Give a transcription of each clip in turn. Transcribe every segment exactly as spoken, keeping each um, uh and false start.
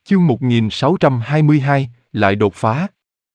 Chương một nghìn sáu trăm hai mươi hai, lại đột phá.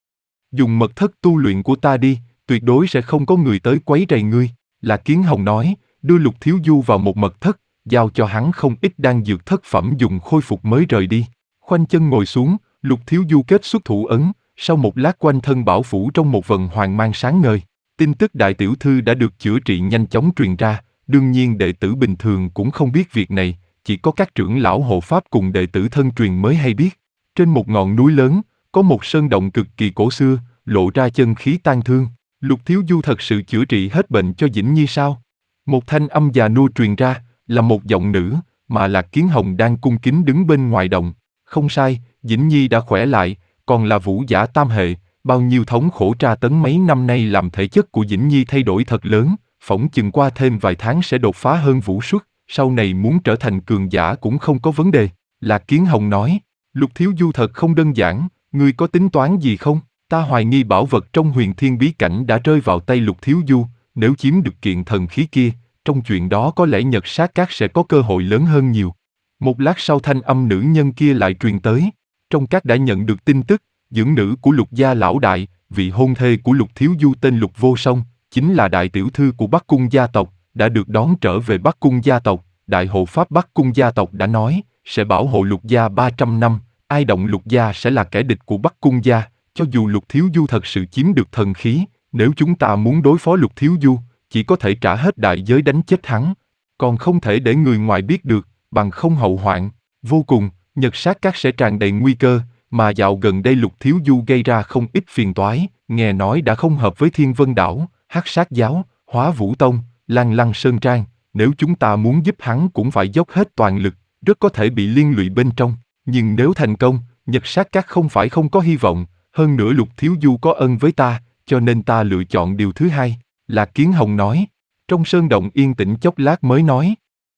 Dùng mật thất tu luyện của ta đi, tuyệt đối sẽ không có người tới quấy rầy ngươi, Lạc Kiến Hồng nói, đưa Lục Thiếu Du vào một mật thất, giao cho hắn không ít đan dược thất phẩm dùng khôi phục mới rời đi. Khoanh chân ngồi xuống, Lục Thiếu Du kết xuất thủ ấn, sau một lát quanh thân bảo phủ trong một vần hoàng mang sáng ngời. Tin tức đại tiểu thư đã được chữa trị nhanh chóng truyền ra, đương nhiên đệ tử bình thường cũng không biết việc này, chỉ có các trưởng lão hộ pháp cùng đệ tử thân truyền mới hay biết. Trên một ngọn núi lớn, có một sơn động cực kỳ cổ xưa, lộ ra chân khí tan thương. Lục Thiếu Du thật sự chữa trị hết bệnh cho Dĩnh Nhi sao? Một thanh âm già nua truyền ra, là một giọng nữ, mà Lạc Kiến Hồng đang cung kính đứng bên ngoài động. Không sai, Dĩnh Nhi đã khỏe lại, còn là vũ giả tam hệ, bao nhiêu thống khổ tra tấn mấy năm nay làm thể chất của Dĩnh Nhi thay đổi thật lớn, phỏng chừng qua thêm vài tháng sẽ đột phá hơn vũ xuất, sau này muốn trở thành cường giả cũng không có vấn đề. Lạc Kiến Hồng nói, Lục Thiếu Du thật không đơn giản, ngươi có tính toán gì không? Ta hoài nghi bảo vật trong huyền thiên bí cảnh đã rơi vào tay Lục Thiếu Du, nếu chiếm được kiện thần khí kia, trong chuyện đó có lẽ Nhật Sát Các sẽ có cơ hội lớn hơn nhiều. Một lát sau thanh âm nữ nhân kia lại truyền tới, trong các đã nhận được tin tức, dưỡng nữ của Lục gia lão đại, vị hôn thê của Lục Thiếu Du tên Lục Vô Song, chính là đại tiểu thư của Bắc Cung gia tộc, đã được đón trở về Bắc Cung gia tộc. Đại hộ pháp Bắc Cung gia tộc đã nói, sẽ bảo hộ Lục gia ba trăm năm, ai động Lục gia sẽ là kẻ địch của Bắc Cung gia. Cho dù Lục Thiếu Du thật sự chiếm được thần khí, nếu chúng ta muốn đối phó Lục Thiếu Du, chỉ có thể trả hết đại giới đánh chết hắn, còn không thể để người ngoài biết được, bằng không hậu hoạn vô cùng. Nhật Sát Các sẽ tràn đầy nguy cơ, mà dạo gần đây Lục Thiếu Du gây ra không ít phiền toái, nghe nói đã không hợp với Thiên Vân Đảo, Hắc Sát Giáo, Hóa Vũ Tông, Lăng Lăng Sơn Trang. Nếu chúng ta muốn giúp hắn cũng phải dốc hết toàn lực, rất có thể bị liên lụy bên trong. Nhưng nếu thành công, Nhật Sát Các không phải không có hy vọng, hơn nữa Lục Thiếu Du có ân với ta, cho nên ta lựa chọn điều thứ hai. Lạc Kiến Hồng nói, trong sơn động yên tĩnh chốc lát mới nói.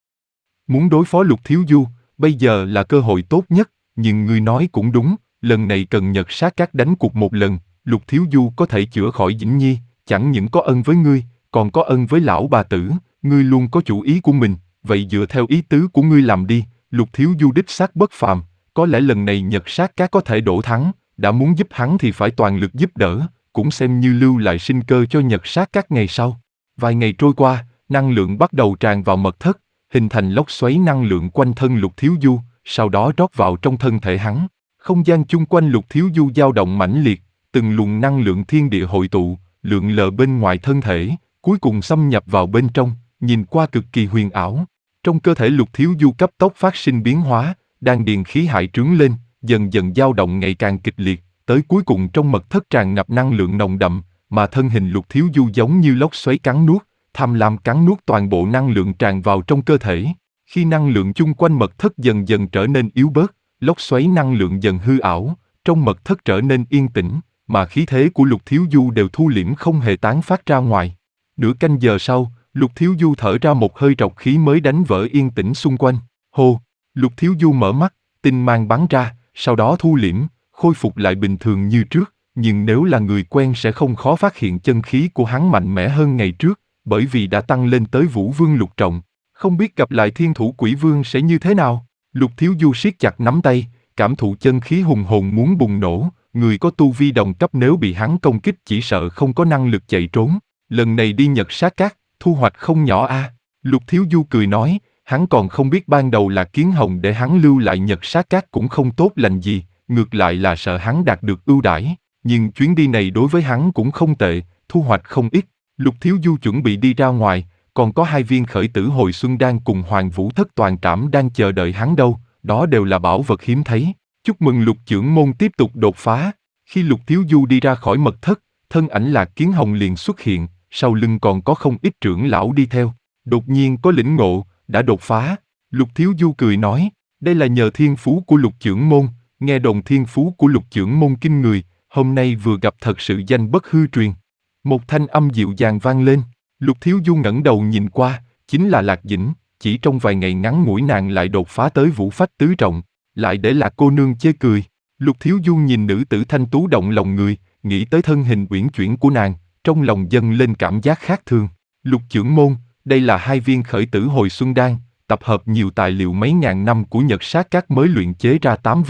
Muốn đối phó Lục Thiếu Du, bây giờ là cơ hội tốt nhất, nhưng ngươi nói cũng đúng, lần này cần Nhật Sát Các đánh cuộc một lần, Lục Thiếu Du có thể chữa khỏi Dĩnh Nhi, chẳng những có ân với ngươi, còn có ân với lão bà tử, ngươi luôn có chủ ý của mình, vậy dựa theo ý tứ của ngươi làm đi. Lục Thiếu Du đích xác bất phàm, có lẽ lần này Nhật Sát Các có thể đổ thắng, đã muốn giúp hắn thì phải toàn lực giúp đỡ, cũng xem như lưu lại sinh cơ cho Nhật Sát Các ngày sau. Vài ngày trôi qua, năng lượng bắt đầu tràn vào mật thất, hình thành lốc xoáy năng lượng quanh thân Lục Thiếu Du, sau đó rót vào trong thân thể hắn. Không gian chung quanh Lục Thiếu Du dao động mãnh liệt, từng luồng năng lượng thiên địa hội tụ, lượn lờ bên ngoài thân thể, cuối cùng xâm nhập vào bên trong, nhìn qua cực kỳ huyền ảo. Trong cơ thể Lục Thiếu Du cấp tốc phát sinh biến hóa, đan điền khí hải trướng lên, dần dần dao động ngày càng kịch liệt, tới cuối cùng trong mật thất tràn ngập năng lượng nồng đậm, mà thân hình Lục Thiếu Du giống như lốc xoáy cắn nuốt, tham lam cắn nuốt toàn bộ năng lượng tràn vào trong cơ thể. Khi năng lượng chung quanh mật thất dần dần trở nên yếu bớt, lốc xoáy năng lượng dần hư ảo, trong mật thất trở nên yên tĩnh, mà khí thế của Lục Thiếu Du đều thu liễm không hề tán phát ra ngoài. Nửa canh giờ sau, Lục Thiếu Du thở ra một hơi trọc khí mới đánh vỡ yên tĩnh xung quanh. Hô, Lục Thiếu Du mở mắt, tinh mang bắn ra, sau đó thu liễm, khôi phục lại bình thường như trước. Nhưng nếu là người quen sẽ không khó phát hiện chân khí của hắn mạnh mẽ hơn ngày trước, bởi vì đã tăng lên tới Vũ Vương lục trọng. Không biết gặp lại Thiên Thủ Quỷ Vương sẽ như thế nào? Lục Thiếu Du siết chặt nắm tay, cảm thụ chân khí hùng hồn muốn bùng nổ. Người có tu vi đồng cấp nếu bị hắn công kích chỉ sợ không có năng lực chạy trốn. Lần này đi Nhật Sát Các, thu hoạch không nhỏ a. À. Lục Thiếu Du cười nói, hắn còn không biết ban đầu là Kiến Hồng để hắn lưu lại Nhật Sát Các cũng không tốt lành gì, ngược lại là sợ hắn đạt được ưu đãi. Nhưng chuyến đi này đối với hắn cũng không tệ, thu hoạch không ít. Lục Thiếu Du chuẩn bị đi ra ngoài, còn có hai viên khởi tử hồi xuân đan cùng Hoàng Vũ Thất Toàn Trảm đang chờ đợi hắn đâu, đó đều là bảo vật hiếm thấy. Chúc mừng Lục trưởng môn tiếp tục đột phá. Khi Lục Thiếu Du đi ra khỏi mật thất, thân ảnh Lạc Kiến Hồng liền xuất hiện, sau lưng còn có không ít trưởng lão đi theo. Đột nhiên có lĩnh ngộ, đã đột phá. Lục Thiếu Du cười nói, đây là nhờ thiên phú của Lục trưởng môn, nghe đồn thiên phú của Lục trưởng môn kinh người, hôm nay vừa gặp thật sự danh bất hư truyền. Một thanh âm dịu dàng vang lên, Lục Thiếu Du ngẩng đầu nhìn qua, chính là Lạc Dĩnh, chỉ trong vài ngày ngắn ngủi nàng lại đột phá tới vũ phách tứ trọng, lại để Lạc cô nương chê cười. Lục Thiếu Du nhìn nữ tử thanh tú động lòng người, nghĩ tới thân hình uyển chuyển của nàng, trong lòng dâng lên cảm giác khác thường. Lục trưởng môn, đây là hai viên khởi tử hồi xuân đan, tập hợp nhiều tài liệu mấy ngàn năm của Nhật Sát Các mới luyện chế ra tám viên,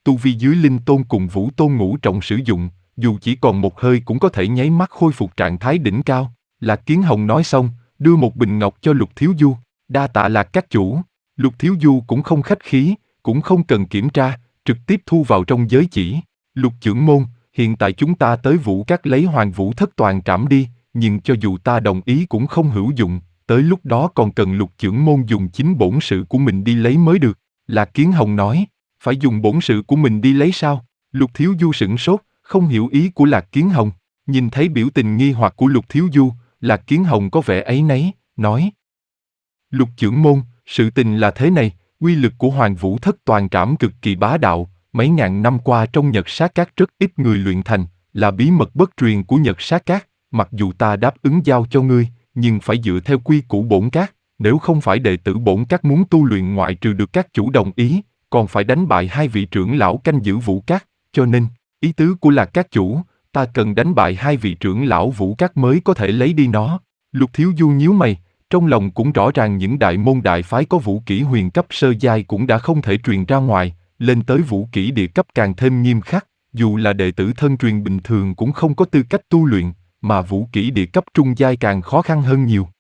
tu vi dưới linh tôn cùng vũ tôn ngũ trọng sử dụng, dù chỉ còn một hơi cũng có thể nháy mắt khôi phục trạng thái đỉnh cao. Lạc Kiến Hồng nói xong, đưa một bình ngọc cho Lục Thiếu Du. Đa tạ Lạc các chủ. Lục Thiếu Du cũng không khách khí, cũng không cần kiểm tra, trực tiếp thu vào trong giới chỉ. Lục trưởng môn, hiện tại chúng ta tới Vũ Các lấy Hoàng Vũ Thất toàn trảm đi, nhưng cho dù ta đồng ý cũng không hữu dụng, tới lúc đó còn cần Lục trưởng môn dùng chính bổn sự của mình đi lấy mới được. Lạc Kiến Hồng nói, phải dùng bổn sự của mình đi lấy sao? Lục Thiếu Du sửng sốt, không hiểu ý của Lạc Kiến Hồng. Nhìn thấy biểu tình nghi hoặc của Lục Thiếu Du, Lạc Kiến Hồng có vẻ áy náy, nói: Lục trưởng môn, sự tình là thế này, uy lực của Hoàng Vũ Thất toàn trảm cực kỳ bá đạo, mấy ngàn năm qua trong Nhật Sát Các rất ít người luyện thành, là bí mật bất truyền của Nhật Sát Các, mặc dù ta đáp ứng giao cho ngươi, nhưng phải dựa theo quy củ bổn các, nếu không phải đệ tử bổn các muốn tu luyện ngoại trừ được các chủ đồng ý, còn phải đánh bại hai vị trưởng lão canh giữ Vũ Các, cho nên, ý tứ của Lạc các chủ, ta cần đánh bại hai vị trưởng lão Vũ Các mới có thể lấy đi nó. Lục Thiếu Du nhíu mày, trong lòng cũng rõ ràng những đại môn đại phái có vũ kỹ huyền cấp sơ giai cũng đã không thể truyền ra ngoài, lên tới vũ kỹ địa cấp càng thêm nghiêm khắc, dù là đệ tử thân truyền bình thường cũng không có tư cách tu luyện, mà vũ kỹ địa cấp trung giai càng khó khăn hơn nhiều.